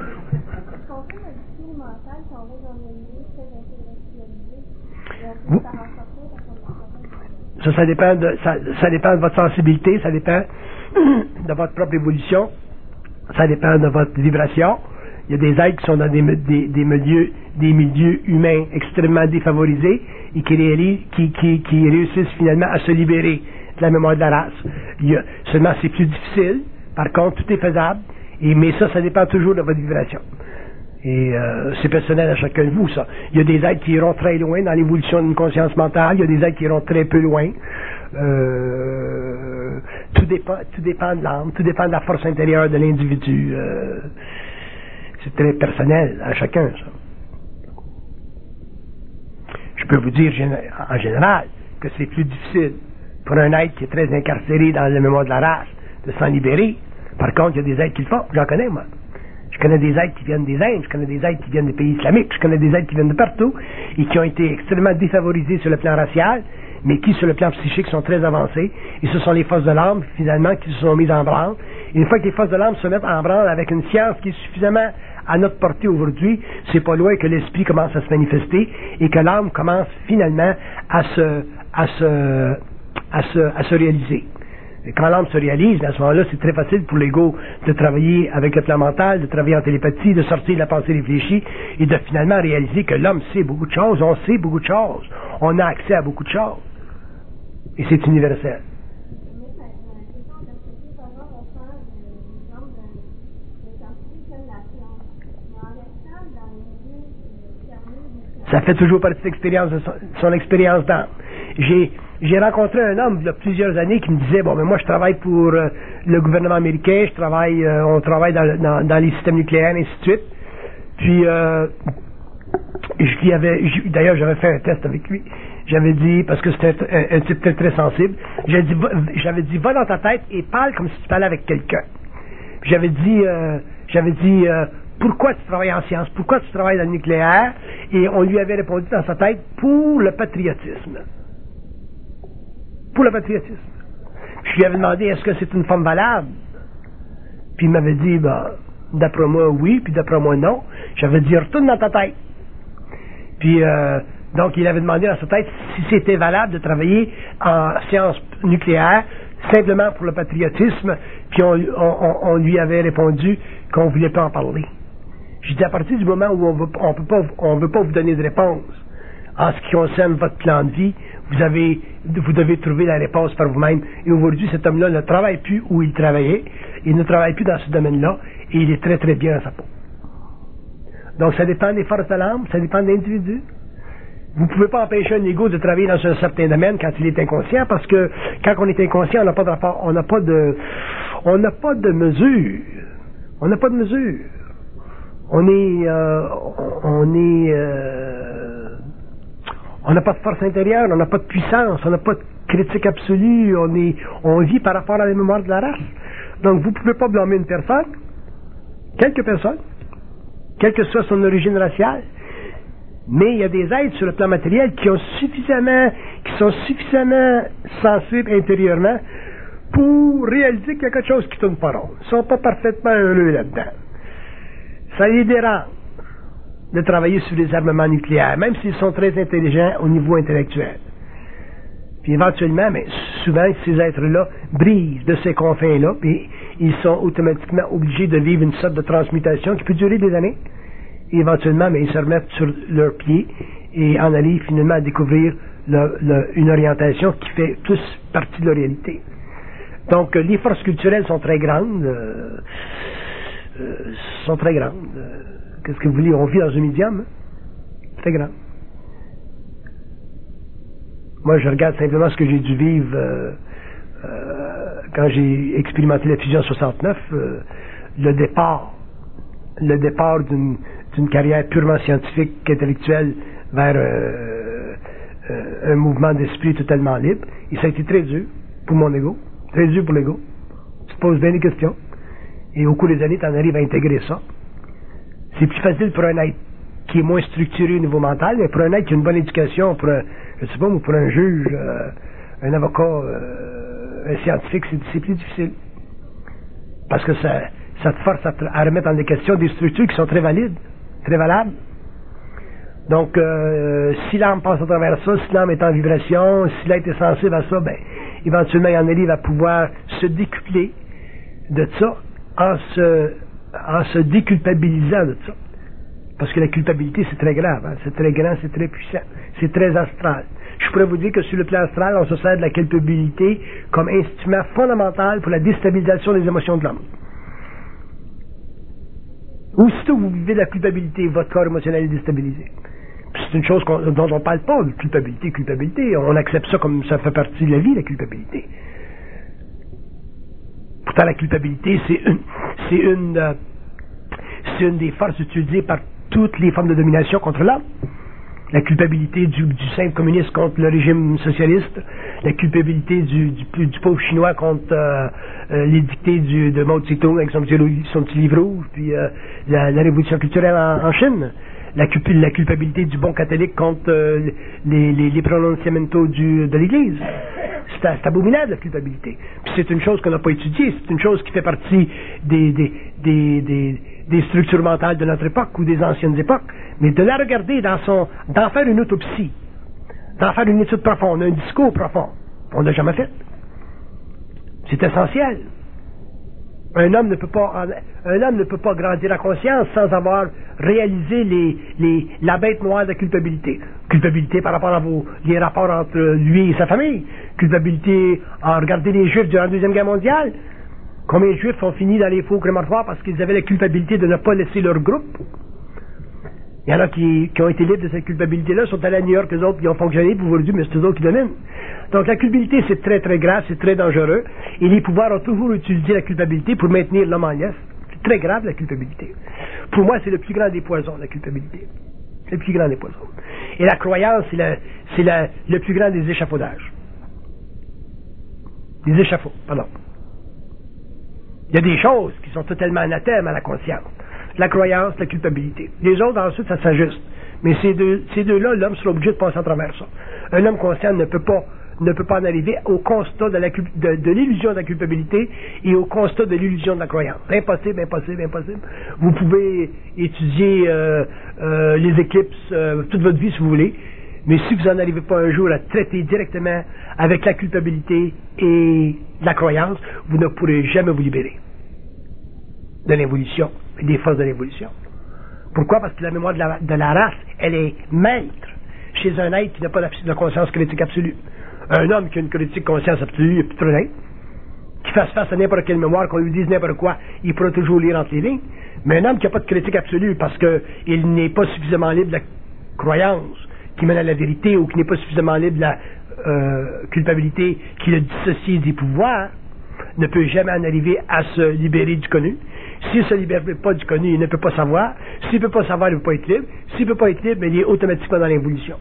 Ça, ça dépend de, ça, ça dépend de votre sensibilité, ça dépend de votre propre évolution, ça dépend de votre vibration. Il y a des êtres qui sont dans des, des, des, milieux, des milieux humains extrêmement défavorisés et qui, réalisent, qui, qui, qui réussissent finalement à se libérer de la mémoire de la race. Il y a, seulement c'est plus difficile, par contre tout est faisable, et, mais ça, ça dépend toujours de votre vibration. Et euh, c'est personnel à chacun de vous, ça. Il y a des êtres qui iront très loin dans l'évolution d'une conscience mentale, il y a des êtres qui iront très peu loin. Euh, tout dépend, tout dépend de l'âme, tout dépend de la force intérieure de l'individu. Euh, c'est très personnel à chacun, ça. Je peux vous dire en général que c'est plus difficile pour un être qui est très incarcéré dans la mémoire de la race de s'en libérer. Par contre, il y a des êtres qui le font, j'en connais moi. Je connais des êtres qui viennent des Indes, je connais des êtres qui viennent des pays islamiques, je connais des êtres qui viennent de partout et qui ont été extrêmement défavorisés sur le plan racial, mais qui, sur le plan psychique, sont très avancés. Et ce sont les forces de l'âme, finalement, qui se sont mises en branle. Et une fois que les forces de l'âme se mettent en branle avec une science qui est suffisamment à notre portée aujourd'hui, c'est pas loin que l'esprit commence à se manifester et que l'âme commence finalement à se, à se, à se, à se réaliser. Et quand l'âme se réalise, à ce moment-là, c'est très facile pour l'ego de travailler avec le plan mental, de travailler en télépathie, de sortir de la pensée réfléchie et de finalement réaliser que l'homme sait beaucoup de choses, on sait beaucoup de choses, on a accès à beaucoup de choses. Et c'est universel. Ça fait toujours partie de l'expérience de son, son expérience d'âme. J'ai, j'ai rencontré un homme il y a plusieurs années qui me disait, bon, mais moi je travaille pour euh, le gouvernement américain, je travaille, euh, on travaille dans, dans, dans les systèmes nucléaires, et ainsi de suite. Puis, euh, je lui avais, je, d'ailleurs j'avais fait un test avec lui. J'avais dit, parce que c'était un, un type très, très sensible, j'avais dit, va, j'avais dit, va dans ta tête et parle comme si tu parlais avec quelqu'un. Puis j'avais dit, euh, j'avais dit, euh, pourquoi tu travailles en sciences, pourquoi tu travailles dans le nucléaire, et on lui avait répondu dans sa tête, pour le patriotisme. Pour le patriotisme. Je lui avais demandé, est-ce que c'est une forme valable? Puis il m'avait dit, ben, d'après moi, oui, puis d'après moi, non. J'avais dit, retourne dans ta tête. Puis, euh, donc, il avait demandé dans sa tête si c'était valable de travailler en sciences nucléaires, simplement pour le patriotisme, puis on, on, on lui avait répondu qu'on ne voulait pas en parler. J'ai dit, à partir du moment où on veut, on peut pas, on veut pas vous donner de réponse en ce qui concerne votre plan de vie, Vous avez, vous devez trouver la réponse par vous-même. Et aujourd'hui, cet homme-là ne travaille plus où il travaillait. Il ne travaille plus dans ce domaine-là. Et il est très, très bien dans sa peau. Donc, ça dépend des forces de l'âme, ça dépend de l'individu. Vous ne pouvez pas empêcher un ego de travailler dans un certain domaine quand il est inconscient, parce que quand on est inconscient, on n'a pas de rapport, on n'a pas de, on n'a pas de mesure. On n'a pas de mesure. On est, euh, on est, euh, on n'a pas de force intérieure, on n'a pas de puissance, on n'a pas de critique absolue, on est, on vit par rapport à la mémoire de la race. Donc, vous ne pouvez pas blâmer une personne, quelques personnes, quelle que soit son origine raciale, mais il y a des êtres sur le plan matériel qui ont suffisamment, qui sont suffisamment sensibles intérieurement pour réaliser qu'il y a quelque chose qui tourne pas rond. Ils ne sont pas parfaitement heureux là-dedans. Ça les dérange de travailler sur les armements nucléaires, même s'ils sont très intelligents au niveau intellectuel. Puis éventuellement, mais souvent, ces êtres-là brisent de ces confins-là, puis ils sont automatiquement obligés de vivre une sorte de transmutation qui peut durer des années. Et éventuellement, mais ils se remettent sur leurs pieds et en arrivent finalement à découvrir le, le, une orientation qui fait tous partie de leur réalité. Donc, les forces culturelles sont très grandes. Euh, euh, sont très grandes. Euh, qu'est-ce que vous voulez? On vit dans un médium. Hein? Très grand. Moi, je regarde simplement ce que j'ai dû vivre euh, euh, quand j'ai expérimenté la fusion soixante-neuf. Euh, le départ, le départ d'une, d'une carrière purement scientifique, intellectuelle, vers euh, euh, un mouvement d'esprit totalement libre. Et ça a été très dur pour mon ego, très dur pour l'ego. Tu te poses bien des questions. Et au cours des années, tu en arrives à intégrer ça. C'est plus facile pour un être qui est moins structuré au niveau mental, mais pour un être qui a une bonne éducation, pour un, je sais pas, ou pour un juge, euh, un avocat, euh, un scientifique, c'est, c'est plus difficile. Parce que ça, ça te force à, te, à remettre en question des structures qui sont très valides, très valables. Donc, euh, si l'âme passe à travers ça, si l'âme est en vibration, si l'être est sensible à ça, ben, éventuellement, il en arrive à pouvoir se décupler de ça en se, en se déculpabilisant de ça. Parce que la culpabilité, c'est très grave, hein? C'est très grand, c'est très puissant, c'est très astral. Je pourrais vous dire que sur le plan astral, on se sert de la culpabilité comme instrument fondamental pour la déstabilisation des émotions de l'homme. Aussitôt que vous vivez de la culpabilité, votre corps émotionnel est déstabilisé. Puis c'est une chose qu'on, dont on ne parle pas, de culpabilité, culpabilité. On accepte ça comme ça fait partie de la vie, la culpabilité. Pourtant, la culpabilité, c'est une, c'est une, euh, c'est une des forces utilisées par toutes les formes de domination contre l'homme. La culpabilité du, du simple communiste contre le régime socialiste, la culpabilité du, du, du pauvre chinois contre euh, euh, les dictées du, de Mao Tse-tung avec son petit, son petit livre rouge, puis euh, la, la révolution culturelle en, en Chine, la, la culpabilité du bon catholique contre euh, les, les, les prononciamentos du, de l'Église. C'est, c'est abominable, la culpabilité. Puis c'est une chose qu'on n'a pas étudiée, c'est une chose qui fait partie des, des, des, des, des structures mentales de notre époque ou des anciennes époques. Mais de la regarder dans son, d'en faire une autopsie, d'en faire une étude profonde, un discours profond, on ne l'a jamais fait. C'est essentiel. Un homme ne peut pas, un homme ne peut pas grandir la conscience sans avoir réalisé les, les, la bête noire de la culpabilité. Culpabilité par rapport à vos, les rapports entre lui et sa famille. Culpabilité en regardant les Juifs durant la Deuxième Guerre mondiale. Combien de Juifs ont fini dans les faux crématoires parce qu'ils avaient la culpabilité de ne pas laisser leur groupe? Il y en a qui, qui ont été libres de cette culpabilité-là, sont allés à New York, eux autres, qui ont fonctionné, puis vous le dites, mais c'est eux autres qui dominent. Donc la culpabilité, c'est très très grave, c'est très dangereux, et les pouvoirs ont toujours utilisé la culpabilité pour maintenir l'homme en liesse. C'est très grave, la culpabilité. Pour moi, c'est le plus grand des poisons, la culpabilité. C'est le plus grand des poisons. Et la croyance, c'est, la, c'est la, le plus grand des échafaudages. Des échafauds, pardon. Il y a des choses qui sont totalement anathèmes à la conscience. La croyance, la culpabilité. Les autres, ensuite, ça s'ajuste. Mais ces deux, ces deux-là, l'homme sera obligé de passer à travers ça. Un homme conscient ne peut pas, ne peut pas en arriver au constat de, la, de, de l'illusion de la culpabilité et au constat de l'illusion de la croyance. Impossible, impossible, impossible. Vous pouvez étudier euh, euh, les éclipses euh, toute votre vie, si vous voulez, mais si vous n'en arrivez pas un jour à traiter directement avec la culpabilité et la croyance, vous ne pourrez jamais vous libérer de l'évolution, des forces de l'évolution. Pourquoi? Parce que la mémoire de la, de la race, elle est maître. chez un être qui n'a pas de conscience critique absolue. Un homme qui a une critique conscience absolue, il n'est plus trop d'être. Qui fasse face à n'importe quelle mémoire, qu'on lui dise n'importe quoi, il pourra toujours lire entre les lignes. Mais un homme qui n'a pas de critique absolue parce qu'il n'est pas suffisamment libre de la croyance qui mène à la vérité ou qui n'est pas suffisamment libre de la euh, culpabilité qui le dissocie des pouvoirs, ne peut jamais en arriver à se libérer du connu. S'il ne se libère pas du connu, il ne peut pas savoir. S'il ne peut pas savoir, il ne peut pas être libre. S'il ne peut pas être libre, il est automatiquement dans l'involution.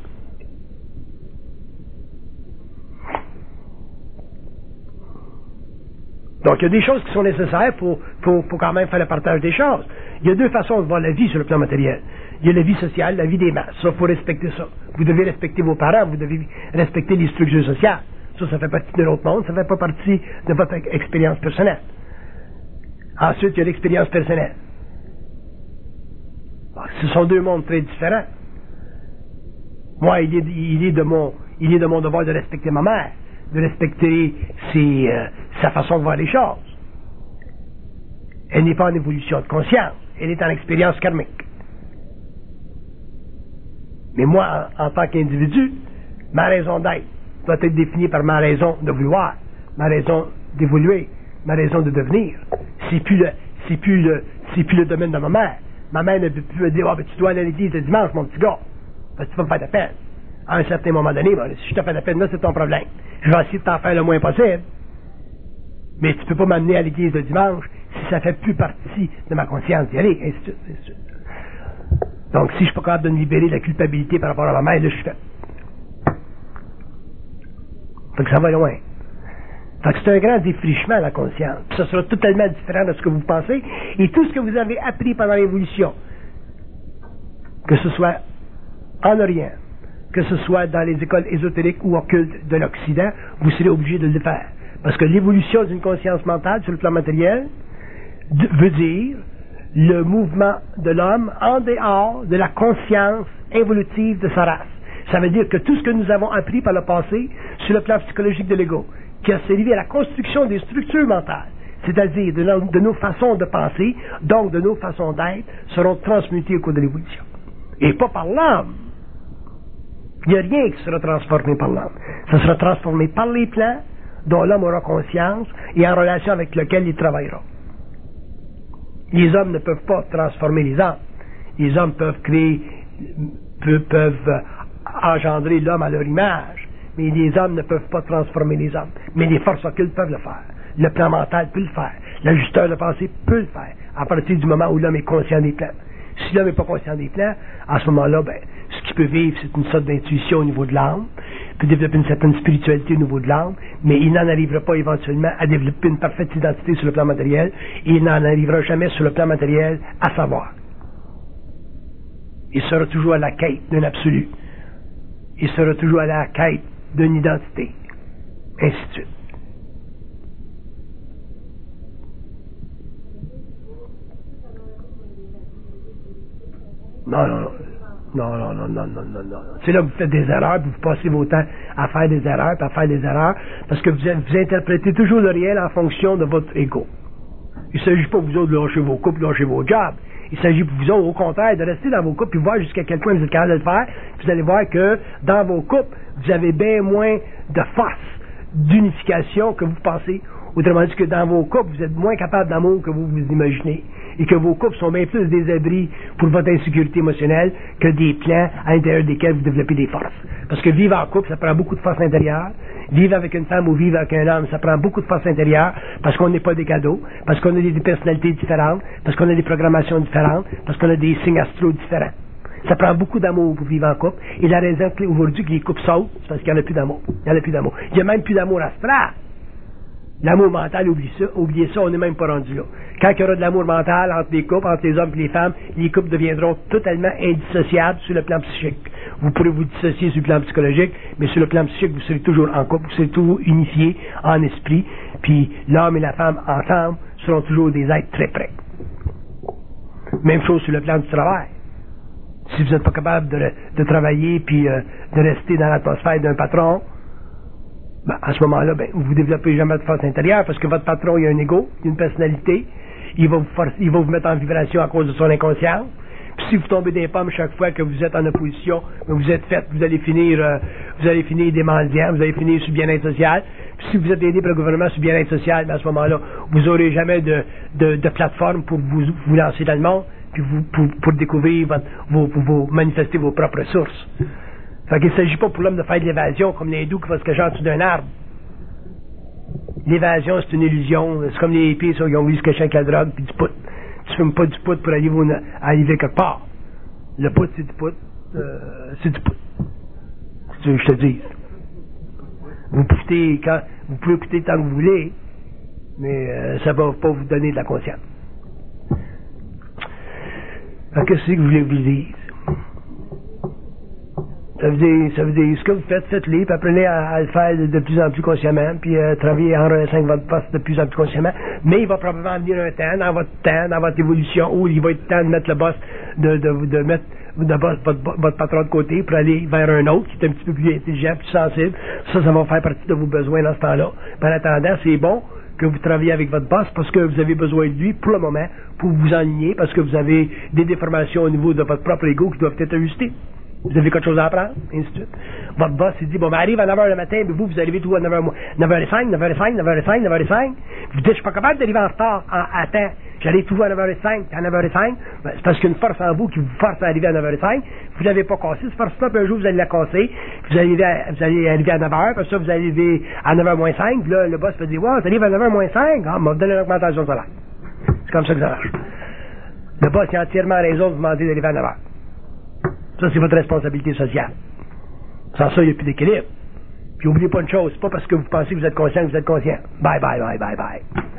Donc, il y a des choses qui sont nécessaires pour, pour, pour quand même faire le partage des choses. Il y a deux façons de voir la vie sur le plan matériel. Il y a la vie sociale, la vie des masses. Ça, il faut respecter ça. Vous devez respecter vos parents, vous devez respecter les structures sociales. Ça, ça fait partie de l'autre monde, ça ne fait pas partie de votre expérience personnelle. Ensuite, il y a l'expérience personnelle. Bon, ce sont deux mondes très différents. Moi, il est, il est, de, mon, il est de mon devoir de respecter ma mère, de respecter ses, euh, sa façon de voir les choses. Elle n'est pas en évolution de conscience, elle est en expérience karmique. Mais moi, en, en tant qu'individu, ma raison d'être doit être définie par ma raison de vouloir, ma raison d'évoluer, ma raison de devenir. C'est plus le, c'est plus le, c'est plus le domaine de ma mère. Ma mère ne peut plus me dire, oh, ben, tu dois aller à l'église le dimanche, mon petit gars, parce que tu vas me faire de peine. À un certain moment donné, ben, si je te fais de peine, là, c'est ton problème. Je vais essayer de t'en faire le moins possible. Mais tu peux pas m'amener à l'église le dimanche si ça fait plus partie de ma conscience d'y aller, ainsi de suite, ainsi de suite. Donc, si je suis pas capable de me libérer de la culpabilité par rapport à ma mère, là, je suis fait. Fait que ça va loin. Fait que c'est un grand défrichement, la conscience. Ça sera totalement différent de ce que vous pensez. Et tout ce que vous avez appris pendant l'évolution, que ce soit en Orient, que ce soit dans les écoles ésotériques ou occultes de l'Occident, vous serez obligé de le faire. Parce que l'évolution d'une conscience mentale sur le plan matériel veut dire le mouvement de l'homme en dehors de la conscience évolutive de sa race. Ça veut dire que tout ce que nous avons appris par le passé sur le plan psychologique de l'ego, qui a servi à la construction des structures mentales, c'est-à-dire de, nos, de nos façons de penser, donc de nos façons d'être, seront transmutées au cours de l'évolution. Et pas par l'âme. Il n'y a rien qui sera transformé par l'âme. Ça sera transformé par les plans dont l'homme aura conscience et en relation avec lequel il travaillera. Les hommes ne peuvent pas transformer les âmes. Les hommes peuvent créer, peuvent, peuvent engendrer l'homme à leur image, mais les hommes ne peuvent pas transformer les hommes. Mais les forces occultes peuvent le faire. Le plan mental peut le faire. L'ajusteur de pensée peut le faire, à partir du moment où l'homme est conscient des plans. Si l'homme n'est pas conscient des plans, à ce moment-là, ben, ce qu'il peut vivre, c'est une sorte d'intuition au niveau de l'âme, peut développer une certaine spiritualité au niveau de l'âme, mais il n'en arrivera pas éventuellement à développer une parfaite identité sur le plan matériel, et il n'en arrivera jamais sur le plan matériel à savoir. Il sera toujours à la quête d'un absolu. Il sera toujours à la quête d'une identité. Ainsi de suite. Non, non, non. Non, non, non, non, non, non, non. C'est là que vous faites des erreurs, puis vous passez vos temps à faire des erreurs, puis à faire des erreurs, parce que vous, vous interprétez toujours le réel en fonction de votre ego. Il ne s'agit pas vous autres de lâcher vos couples, de lâcher vos jobs. Il s'agit pour vous autres, au contraire, de rester dans vos couples, puis voir jusqu'à quel point vous êtes capable de le faire. Puis vous allez voir que dans vos couples, vous avez bien moins de force d'unification que vous pensez. Autrement dit que dans vos couples, vous êtes moins capable d'amour que vous vous imaginez. Et que vos couples sont bien plus des abris pour votre insécurité émotionnelle que des plans à l'intérieur desquels vous développez des forces. Parce que vivre en couple, ça prend beaucoup de force intérieure. Vivre avec une femme ou vivre avec un homme, ça prend beaucoup de force intérieure parce qu'on n'est pas des cadeaux, parce qu'on a des personnalités différentes, parce qu'on a des programmations différentes, parce qu'on a des signes astraux différents. Ça prend beaucoup d'amour pour vivre en couple. Et la raison aujourd'hui que les couples sautent, c'est parce qu'il n'y en a plus d'amour. Il n'y en a plus d'amour. Il n'y a même plus d'amour astral. L'amour mental, oubliez ça, oubliez ça, on n'est même pas rendu là. Quand il y aura de l'amour mental entre les couples, entre les hommes et les femmes, les couples deviendront totalement indissociables sur le plan psychique. Vous pourrez vous dissocier sur le plan psychologique, mais sur le plan psychique, vous serez toujours en couple, vous serez toujours unifiés en esprit, puis l'homme et la femme ensemble seront toujours des êtres très près. Même chose sur le plan du travail. Si vous n'êtes pas capable de, de travailler puis euh, de rester dans l'atmosphère d'un patron, ben, à ce moment-là, ben, vous ne développez jamais de force intérieure parce que votre patron, il a un ego, il a une personnalité, il va vous forcer, il va vous mettre en vibration à cause de son inconscience. Puis si vous tombez des pommes chaque fois que vous êtes en opposition, vous êtes fait, vous allez finir, euh, vous allez finir des mendiants, vous allez finir sur bien-être social. Puis si vous êtes aidé par le gouvernement sur bien-être social, ben à ce moment-là, vous n'aurez jamais de, de, de plateforme pour vous, vous lancer dans le monde, puis vous, pour, pour découvrir votre, vos, vos, vos, manifester vos propres sources. Fait qu'il ne s'agit pas pour l'homme de faire de l'évasion comme l'hindou qui va se cacher en dessous d'un arbre. L'évasion, c'est une illusion. C'est comme les hippies, ça, ils ont voulu se cacher avec la drogue puis du pot. Tu fumes pas du pot pour aller arriver quelque part. Le pot, c'est du pot. Euh, c'est du pot. Si tu veux que je te dise. Vous pouvez, quand, vous pouvez écouter tant que vous voulez, mais euh, ça va pas vous donner de la conscience. Alors, qu'est-ce que vous voulez que je vous dise? Ça veut dire, ça veut dire, ce que vous faites, faites-le, puis apprenez à, à le faire de, de plus en plus consciemment, puis euh, travaillez en relation avec votre poste de plus en plus consciemment. Mais il va probablement venir un temps, dans votre temps, dans votre évolution, où il va être temps de mettre le boss, de, de, de mettre de boss, votre, votre patron de côté pour aller vers un autre qui est un petit peu plus intelligent, plus sensible. Ça, ça va faire partie de vos besoins dans ce temps-là. En attendant, c'est bon que vous travaillez avec votre boss parce que vous avez besoin de lui pour le moment, pour vous enligner, parce que vous avez des déformations au niveau de votre propre ego qui doivent être ajustées. Vous avez quelque chose à apprendre, et ainsi de suite. Votre boss, il dit, bon, ben, arrive à neuf heures le matin, mais vous, vous arrivez tout à neuf heures, neuf heures cinq, neuf heures cinq, neuf heures cinq, neuf heures cinq. Vous dites, je suis pas capable d'arriver en retard, en, à temps. J'arrive tout à neuf heures cinq, à neuf heures cinq. Ben, c'est parce qu'il y a une force en vous qui vous force à arriver à neuf heures cinq. Vous l'avez pas cassé, cette force-là, puis un jour, vous allez la casser. Vous allez, à, vous allez arriver à neuf heures, puis ça, vous allez arriver à neuf heures moins cinq, puis là, le boss peut dire, wow, t'arrives à neuf heures moins cinq, ah, m'a donné une augmentation de salaire. C'est comme ça que ça marche. Le boss, il a entièrement raison de vous demander d'arriver à neuf heures. Ça, c'est votre responsabilité sociale. Sans ça, il n'y a plus d'équilibre. Puis, n'oubliez pas une chose, c'est pas parce que vous pensez que vous êtes conscient que vous êtes conscient. Bye, bye, bye, bye, bye.